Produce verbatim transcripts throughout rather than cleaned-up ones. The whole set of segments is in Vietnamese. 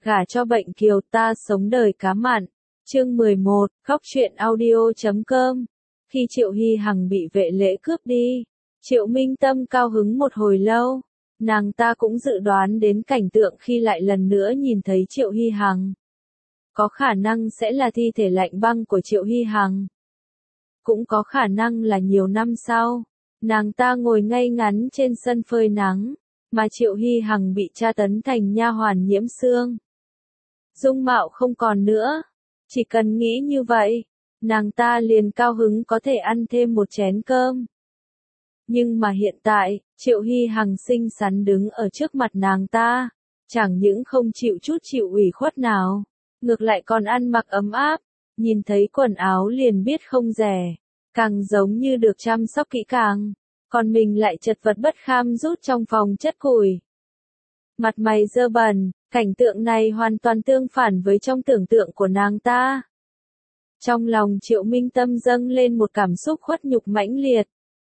Gả cho bệnh kiều ta sống đời cá mặn. Chương mười một, khóc chuyện audio.com. Khi Triệu Hy Hằng bị vệ lễ cướp đi, Triệu Minh Tâm cao hứng một hồi lâu. Nàng ta cũng dự đoán đến cảnh tượng khi lại lần nữa nhìn thấy Triệu Hy Hằng. Có khả năng sẽ là thi thể lạnh băng của Triệu Hy Hằng. Cũng có khả năng là nhiều năm sau, nàng ta ngồi ngay ngắn trên sân phơi nắng, mà Triệu Hy Hằng bị tra tấn thành nha hoàn nhiễm xương. Dung mạo không còn nữa. Chỉ cần nghĩ như vậy, nàng ta liền cao hứng có thể ăn thêm một chén cơm. Nhưng mà hiện tại, Triệu Hy Hằng xinh xắn đứng ở trước mặt nàng ta, chẳng những không chịu chút chịu ủy khuất nào, ngược lại còn ăn mặc ấm áp, nhìn thấy quần áo liền biết không rẻ, càng giống như được chăm sóc kỹ càng, còn mình lại chật vật bất kham rút trong phòng chất củi. Mặt mày dơ bẩn, cảnh tượng này hoàn toàn tương phản với trong tưởng tượng của nàng ta. Trong lòng Triệu Minh Tâm dâng lên một cảm xúc khuất nhục mãnh liệt.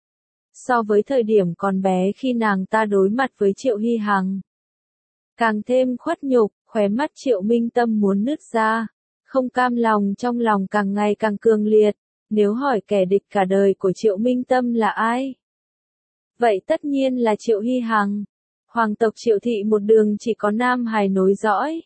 So với thời điểm còn bé khi nàng ta đối mặt với Triệu Hy Hằng, càng thêm khuất nhục, khóe mắt Triệu Minh Tâm muốn nứt ra, không cam lòng trong lòng càng ngày càng cường liệt. Nếu hỏi kẻ địch cả đời của Triệu Minh Tâm là ai? Vậy tất nhiên là Triệu Hy Hằng. Hoàng tộc Triệu thị một đường chỉ có nam hài nối dõi.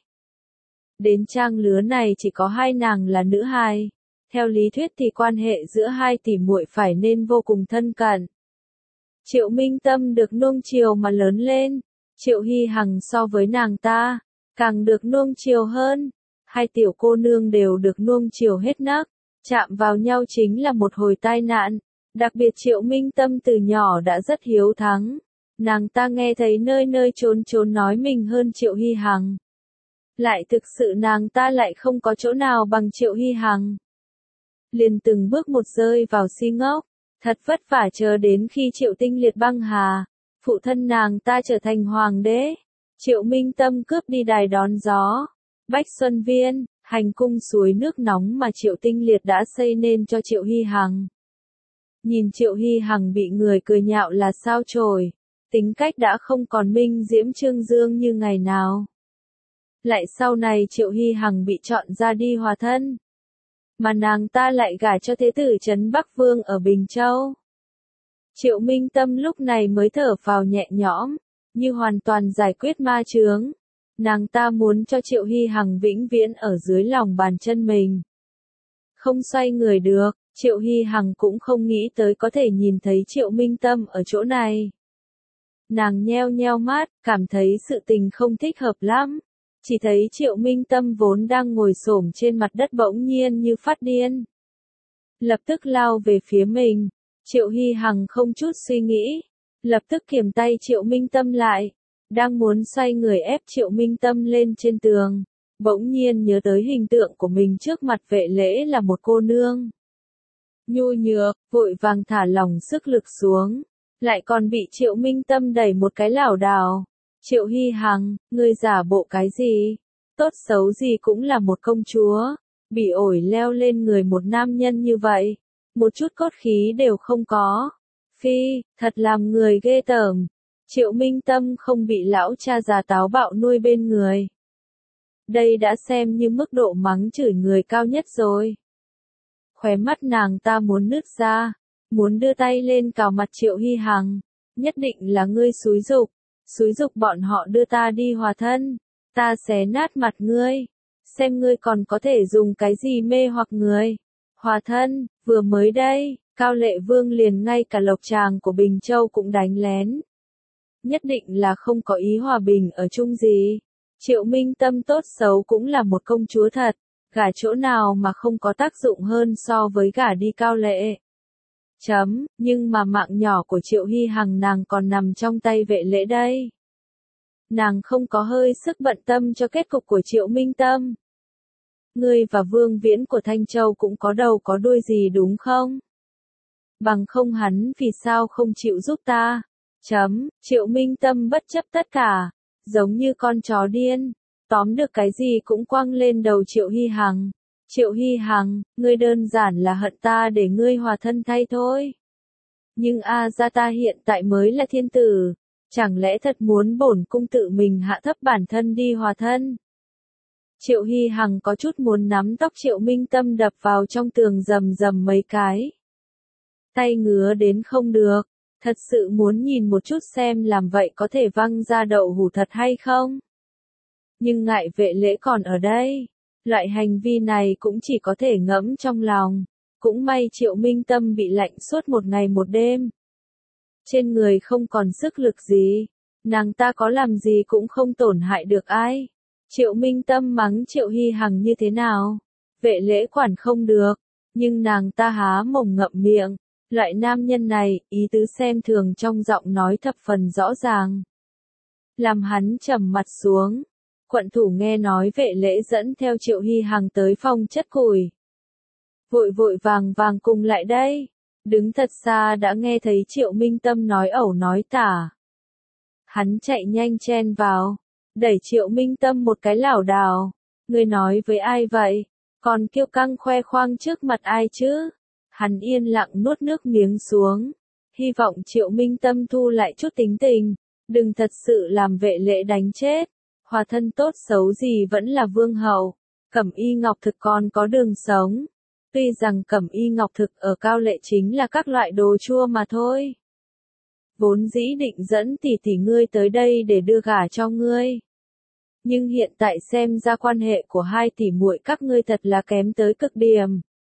Đến trang lứa này chỉ có hai nàng là nữ hài. Theo lý thuyết thì quan hệ giữa hai tỷ muội phải nên vô cùng thân cận. Triệu Minh Tâm được nuông chiều mà lớn lên. Triệu Hy Hằng so với nàng ta, càng được nuông chiều hơn. Hai tiểu cô nương đều được nuông chiều hết nấc. Chạm vào nhau chính là một hồi tai nạn. Đặc biệt Triệu Minh Tâm từ nhỏ đã rất hiếu thắng. Nàng ta nghe thấy nơi nơi trốn trốn nói mình hơn Triệu Hy Hằng. Lại thực sự nàng ta lại không có chỗ nào bằng Triệu Hy Hằng. Liền từng bước một rơi vào si ngốc, thật vất vả chờ đến khi Triệu Tinh liệt băng hà, phụ thân nàng ta trở thành hoàng đế. Triệu Minh Tâm cướp đi đài đón gió, Bách Xuân Viên, hành cung suối nước nóng mà Triệu Tinh liệt đã xây nên cho Triệu Hy Hằng. Nhìn Triệu Hy Hằng bị người cười nhạo là sao chổi. Tính cách đã không còn minh diễm trương dương như ngày nào. Lại sau này Triệu Hy Hằng bị chọn ra đi hòa thân. Mà nàng ta lại gả cho thế tử Trấn Bắc Vương ở Bình Châu. Triệu Minh Tâm lúc này mới thở phào nhẹ nhõm, như hoàn toàn giải quyết ma chướng. Nàng ta muốn cho Triệu Hy Hằng vĩnh viễn ở dưới lòng bàn chân mình. Không xoay người được, Triệu Hy Hằng cũng không nghĩ tới có thể nhìn thấy Triệu Minh Tâm ở chỗ này. Nàng nheo nheo mắt, cảm thấy sự tình không thích hợp lắm. Chỉ thấy Triệu Minh Tâm vốn đang ngồi xổm trên mặt đất bỗng nhiên như phát điên. Lập tức lao về phía mình. Triệu Hy Hằng không chút suy nghĩ. Lập tức kiềm tay Triệu Minh Tâm lại. Đang muốn xoay người ép Triệu Minh Tâm lên trên tường. Bỗng nhiên nhớ tới hình tượng của mình trước mặt vệ lễ là một cô nương. Nhu nhược, vội vàng thả lỏng sức lực xuống. Lại còn bị Triệu Minh Tâm đẩy một cái lảo đảo. Triệu Hy Hằng, ngươi giả bộ cái gì? Tốt xấu gì cũng là một công chúa. Bị ổi leo lên người một nam nhân như vậy. Một chút cốt khí đều không có. Phi, thật làm người ghê tởm. Triệu Minh Tâm không bị lão cha già táo bạo nuôi bên người. Đây đã xem như mức độ mắng chửi người cao nhất rồi. Khóe mắt nàng ta muốn nứt ra. Muốn đưa tay lên cào mặt Triệu Hy Hằng. Nhất định là ngươi xúi giục. Xúi giục bọn họ đưa ta đi hòa thân. Ta xé nát mặt ngươi. Xem ngươi còn có thể dùng cái gì mê hoặc người. Hòa thân, vừa mới đây, Cao Lệ Vương liền ngay cả lộc tràng của Bình Châu cũng đánh lén. Nhất định là không có ý hòa bình ở chung gì. Triệu Minh Tâm tốt xấu cũng là một công chúa thật. Gả chỗ nào mà không có tác dụng hơn so với gả đi Cao Lệ. Chấm, nhưng mà mạng nhỏ của Triệu Hy Hằng nàng còn nằm trong tay vệ lễ đây. Nàng không có hơi sức bận tâm cho kết cục của Triệu Minh Tâm. Ngươi và Vương Viễn của Thanh Châu cũng có đầu có đuôi gì đúng không? Bằng không hắn vì sao không chịu giúp ta? Chấm, Triệu Minh Tâm bất chấp tất cả, giống như con chó điên, tóm được cái gì cũng quăng lên đầu Triệu Hy Hằng. Triệu Hy Hằng, ngươi đơn giản là hận ta để ngươi hòa thân thay thôi. Nhưng a gia ta hiện tại mới là thiên tử, chẳng lẽ thật muốn bổn cung tự mình hạ thấp bản thân đi hòa thân? Triệu Hy Hằng có chút muốn nắm tóc Triệu Minh Tâm đập vào trong tường rầm rầm mấy cái. Tay ngứa đến không được, thật sự muốn nhìn một chút xem làm vậy có thể văng ra đậu hũ thật hay không. Nhưng ngại Vệ Lễ còn ở đây, loại hành vi này cũng chỉ có thể ngẫm trong lòng. Cũng may Triệu Minh Tâm bị lạnh suốt một ngày một đêm. Trên người không còn sức lực gì, nàng ta có làm gì cũng không tổn hại được ai. Triệu Minh Tâm mắng Triệu Hy Hằng như thế nào? Vệ Lễ quản không được, nhưng nàng ta há mồm ngậm miệng. Loại nam nhân này, ý tứ xem thường trong giọng nói thập phần rõ ràng. Làm hắn trầm mặt xuống. Quận thủ nghe nói Vệ Lễ dẫn theo Triệu Hy Hằng tới phòng chất củi. Vội vội vàng vàng cùng lại đây. Đứng thật xa đã nghe thấy Triệu Minh Tâm nói ẩu nói tả. Hắn chạy nhanh chen vào, đẩy Triệu Minh Tâm một cái lảo đảo. Ngươi nói với ai vậy? Còn kiêu căng khoe khoang trước mặt ai chứ? Hắn yên lặng nuốt nước miếng xuống. Hy vọng Triệu Minh Tâm thu lại chút tính tình. Đừng thật sự làm Vệ Lễ đánh chết. Hòa thân tốt xấu gì vẫn là vương hậu. Cẩm y ngọc thực còn có đường sống. Tuy rằng cẩm y ngọc thực ở Cao Lệ chính là các loại đồ chua mà thôi. Vốn dĩ định dẫn tỷ tỷ ngươi tới đây để đưa gả cho ngươi. Nhưng hiện tại xem ra quan hệ của hai tỷ muội các ngươi thật là kém tới cực điểm.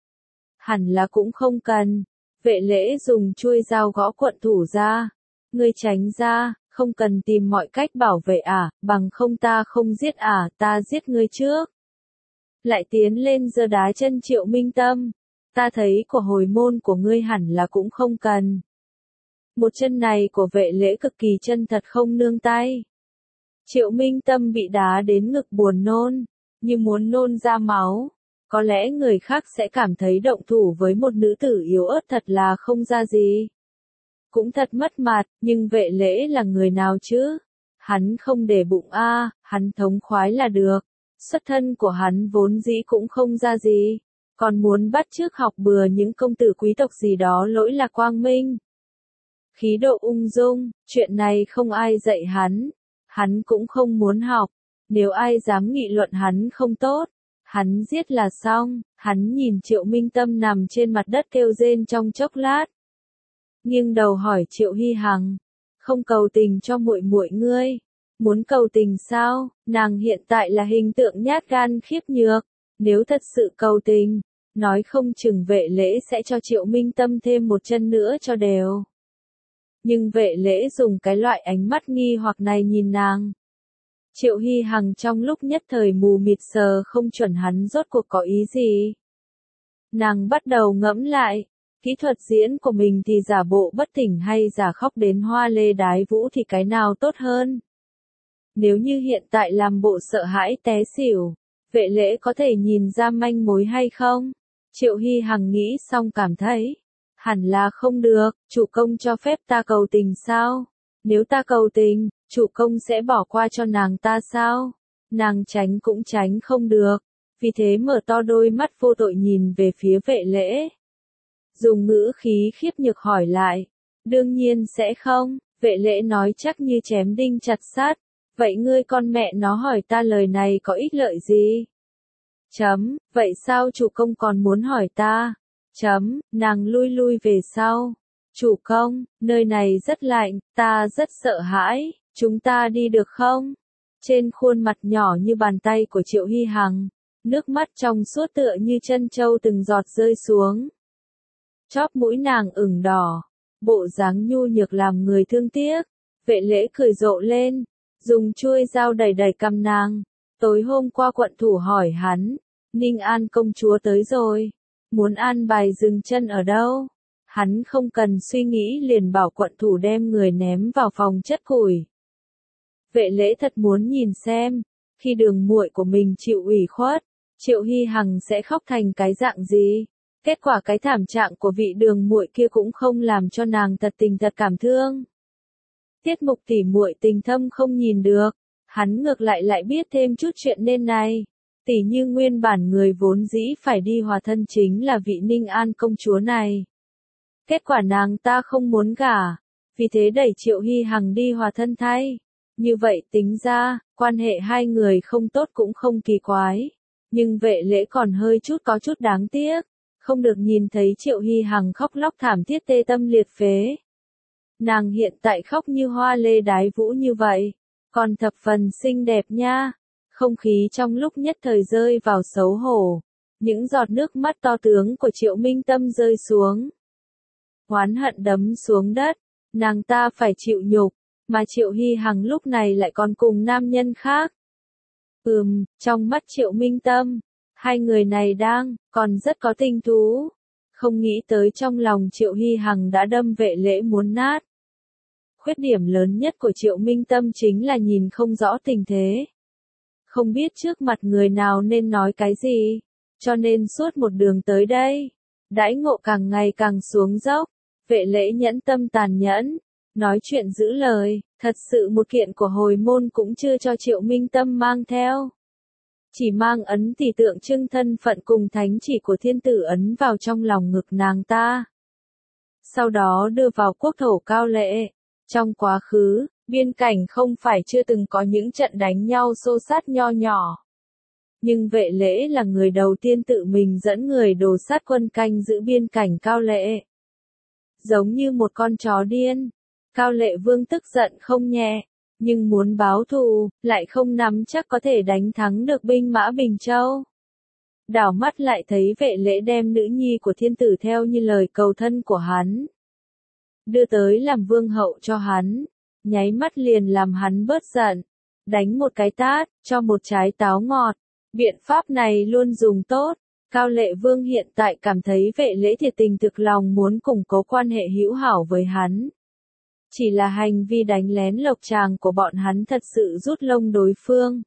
Hẳn là cũng không cần. Vệ Lễ dùng chuôi dao gõ quận thủ ra. Ngươi tránh ra, không cần tìm mọi cách bảo vệ à, bằng không ta không giết à, ta giết ngươi trước. Lại tiến lên giơ đá chân Triệu Minh Tâm. Ta thấy của hồi môn của ngươi hẳn là cũng không cần. Một chân này của Vệ Lễ cực kỳ chân thật không nương tay. Triệu Minh Tâm bị đá đến ngực buồn nôn, như muốn nôn ra máu. Có lẽ người khác sẽ cảm thấy động thủ với một nữ tử yếu ớt thật là không ra gì. Cũng thật mất mặt, nhưng Vệ Lễ là người nào chứ? Hắn không để bụng a, à, hắn thống khoái là được. Xuất thân của hắn vốn dĩ cũng không ra gì. Còn muốn bắt chước học bừa những công tử quý tộc gì đó lỗi là quang minh. Khí độ ung dung, chuyện này không ai dạy hắn. Hắn cũng không muốn học. Nếu ai dám nghị luận hắn không tốt, hắn giết là xong. Hắn nhìn Triệu Minh Tâm nằm trên mặt đất kêu rên trong chốc lát. Nghiêng đầu hỏi Triệu Hy Hằng, không cầu tình cho muội muội ngươi, muốn cầu tình sao? Nàng hiện tại là hình tượng nhát gan khiếp nhược, nếu thật sự cầu tình, nói không chừng Vệ Lễ sẽ cho Triệu Minh Tâm thêm một chân nữa cho đều. Nhưng Vệ Lễ dùng cái loại ánh mắt nghi hoặc này nhìn nàng. Triệu Hy Hằng trong lúc nhất thời mù mịt sờ không chuẩn hắn rốt cuộc có ý gì. Nàng bắt đầu ngẫm lại. Kỹ thuật diễn của mình thì giả bộ bất tỉnh hay giả khóc đến hoa lê đái vũ thì cái nào tốt hơn? Nếu như hiện tại làm bộ sợ hãi té xỉu, Vệ Lễ có thể nhìn ra manh mối hay không? Triệu Hy Hằng nghĩ xong cảm thấy, hẳn là không được, chủ công cho phép ta cầu tình sao? Nếu ta cầu tình, chủ công sẽ bỏ qua cho nàng ta sao? Nàng tránh cũng tránh không được, vì thế mở to đôi mắt vô tội nhìn về phía Vệ Lễ. Dùng ngữ khí khiếp nhược hỏi lại. Đương nhiên sẽ không, Vệ Lễ nói chắc như chém đinh chặt sắt. Vậy ngươi con mẹ nó hỏi ta lời này có ích lợi gì? Chấm, vậy sao chủ công còn muốn hỏi ta? Chấm, nàng lui lui về sau. Chủ công, nơi này rất lạnh, ta rất sợ hãi, chúng ta đi được không? Trên khuôn mặt nhỏ như bàn tay của Triệu Hy Hằng, nước mắt trong suốt tựa như chân trâu từng giọt rơi xuống. Chóp mũi nàng ửng đỏ, bộ dáng nhu nhược làm người thương tiếc. Vệ Lễ cười rộ lên, dùng chuôi dao đẩy đẩy cằm nàng. Tối hôm qua quận thủ hỏi hắn, Ninh An công chúa tới rồi, muốn an bài dừng chân ở đâu? Hắn không cần suy nghĩ liền bảo quận thủ đem người ném vào phòng chất củi. Vệ Lễ thật muốn nhìn xem, khi đường muội của mình chịu ủy khuất, Triệu Hy Hằng sẽ khóc thành cái dạng gì? Kết quả cái thảm trạng của vị đường muội kia cũng không làm cho nàng thật tình thật cảm thương. Tiết mục tỉ muội tình thâm không nhìn được, hắn ngược lại lại biết thêm chút chuyện nên này. Tỉ như nguyên bản người vốn dĩ phải đi hòa thân chính là vị Ninh An công chúa này. Kết quả nàng ta không muốn gả, vì thế đẩy Triệu Hy Hằng đi hòa thân thay. Như vậy tính ra, quan hệ hai người không tốt cũng không kỳ quái. Nhưng Vệ Lễ còn hơi chút có chút đáng tiếc. Không được nhìn thấy Triệu Hy Hằng khóc lóc thảm thiết tê tâm liệt phế. Nàng hiện tại khóc như hoa lê đái vũ như vậy. Còn thập phần xinh đẹp nha. Không khí trong lúc nhất thời rơi vào xấu hổ. Những giọt nước mắt to tướng của Triệu Minh Tâm rơi xuống. Oán hận đấm xuống đất. Nàng ta phải chịu nhục. Mà Triệu Hy Hằng lúc này lại còn cùng nam nhân khác. Ừm, trong mắt Triệu Minh Tâm, hai người này đang, còn rất có tình thú. Không nghĩ tới trong lòng Triệu Hy Hằng đã đâm Vệ Lễ muốn nát. Khuyết điểm lớn nhất của Triệu Minh Tâm chính là nhìn không rõ tình thế. Không biết trước mặt người nào nên nói cái gì. Cho nên suốt một đường tới đây, đãi ngộ càng ngày càng xuống dốc. Vệ Lễ nhẫn tâm tàn nhẫn. Nói chuyện giữ lời, thật sự một kiện của hồi môn cũng chưa cho Triệu Minh Tâm mang theo. Chỉ mang ấn tỷ tượng trưng thân phận cùng thánh chỉ của thiên tử ấn vào trong lòng ngực nàng ta. Sau đó đưa vào quốc thổ Cao Lệ. Trong quá khứ, biên cảnh không phải chưa từng có những trận đánh nhau xô sát nho nhỏ. Nhưng Vệ Lễ là người đầu tiên tự mình dẫn người đồ sát quân canh giữ biên cảnh Cao Lệ. Giống như một con chó điên. Cao Lệ Vương tức giận không nhẹ, nhưng muốn báo thù, lại không nắm chắc có thể đánh thắng được binh mã Bình Châu. Đảo mắt lại thấy Vệ Lễ đem nữ nhi của thiên tử theo như lời cầu thân của hắn. Đưa tới làm vương hậu cho hắn, nháy mắt liền làm hắn bớt giận, đánh một cái tát, cho một trái táo ngọt. Biện pháp này luôn dùng tốt. Cao Lệ Vương hiện tại cảm thấy Vệ Lễ thiệt tình thực lòng muốn củng cố quan hệ hữu hảo với hắn. Chỉ là hành vi đánh lén lộc tràng của bọn hắn thật sự rút lông đối phương.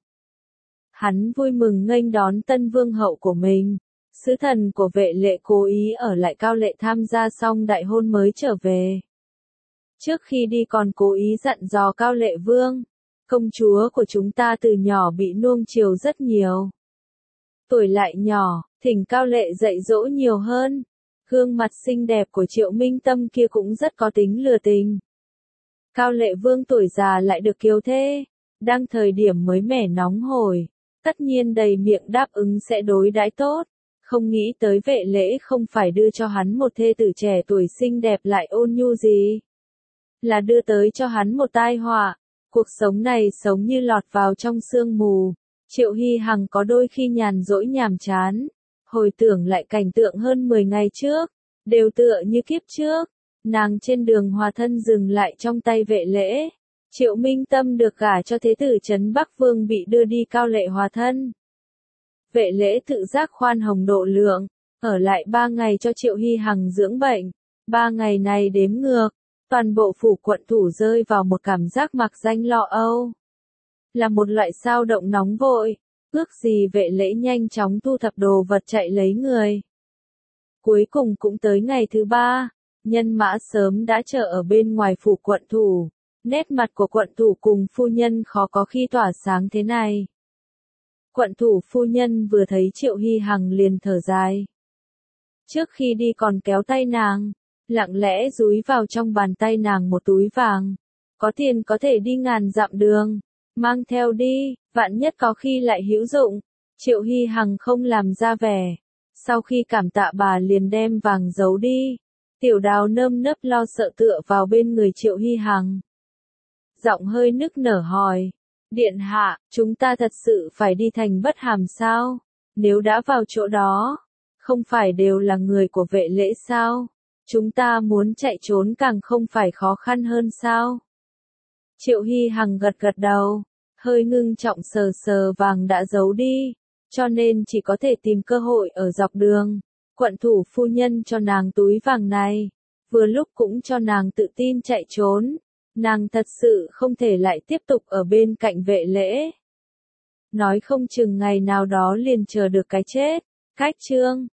Hắn vui mừng nghênh đón tân vương hậu của mình. Sứ thần của Vệ Lễ cố ý ở lại Cao Lệ tham gia xong đại hôn mới trở về. Trước khi đi còn cố ý dặn dò Cao Lệ Vương. Công chúa của chúng ta từ nhỏ bị nuông chiều rất nhiều. Tuổi lại nhỏ, thỉnh Cao Lệ dạy dỗ nhiều hơn. Gương mặt xinh đẹp của Triệu Minh Tâm kia cũng rất có tính lừa tình. Cao Lệ Vương tuổi già lại được kiều thê, đang thời điểm mới mẻ nóng hổi, tất nhiên đầy miệng đáp ứng sẽ đối đãi tốt, không nghĩ tới Vệ Lễ không phải đưa cho hắn một thê tử trẻ tuổi xinh đẹp lại ôn nhu gì, là đưa tới cho hắn một tai họa. Cuộc sống này sống như lọt vào trong sương mù. Triệu Hy Hằng có đôi khi nhàn rỗi nhàm chán, hồi tưởng lại cảnh tượng hơn mười ngày trước, đều tựa như kiếp trước. Nàng trên đường hòa thân dừng lại trong tay Vệ Lễ. Triệu Minh Tâm được gả cho thế tử Trấn Bắc Vương bị đưa đi Cao Lệ hòa thân. Vệ Lễ tự giác khoan hồng độ lượng, ở lại ba ngày cho Triệu Hy Hằng dưỡng bệnh. Ba ngày này đếm ngược, toàn bộ phủ quận thủ rơi vào một cảm giác mặc danh lo âu. Là một loại sao động nóng vội, ước gì Vệ Lễ nhanh chóng thu thập đồ vật chạy lấy người. Cuối cùng cũng tới ngày thứ ba. Nhân mã sớm đã chờ ở bên ngoài phủ quận thủ. Nét mặt của quận thủ cùng phu nhân khó có khi tỏa sáng thế này. Quận thủ phu nhân vừa thấy Triệu Hy Hằng liền thở dài. Trước khi đi còn kéo tay nàng, lặng lẽ dúi vào trong bàn tay nàng một túi vàng. Có tiền có thể đi ngàn dặm đường, mang theo đi, vạn nhất có khi lại hữu dụng. Triệu Hy Hằng không làm ra vẻ. Sau khi cảm tạ bà liền đem vàng giấu đi. Tiểu Đào nơm nớp lo sợ tựa vào bên người Triệu Hy Hằng. Giọng hơi nức nở hỏi. Điện hạ, chúng ta thật sự phải đi thành Bất Hàm sao? Nếu đã vào chỗ đó, không phải đều là người của Vệ Lễ sao? Chúng ta muốn chạy trốn càng không phải khó khăn hơn sao? Triệu Hy Hằng gật gật đầu, hơi ngưng trọng sờ sờ vàng đã giấu đi, cho nên chỉ có thể tìm cơ hội ở dọc đường. Quận thủ phu nhân cho nàng túi vàng này, vừa lúc cũng cho nàng tự tin chạy trốn. Nàng thật sự không thể lại tiếp tục ở bên cạnh Vệ Lễ. Nói không chừng ngày nào đó liền chờ được cái chết. Cách chương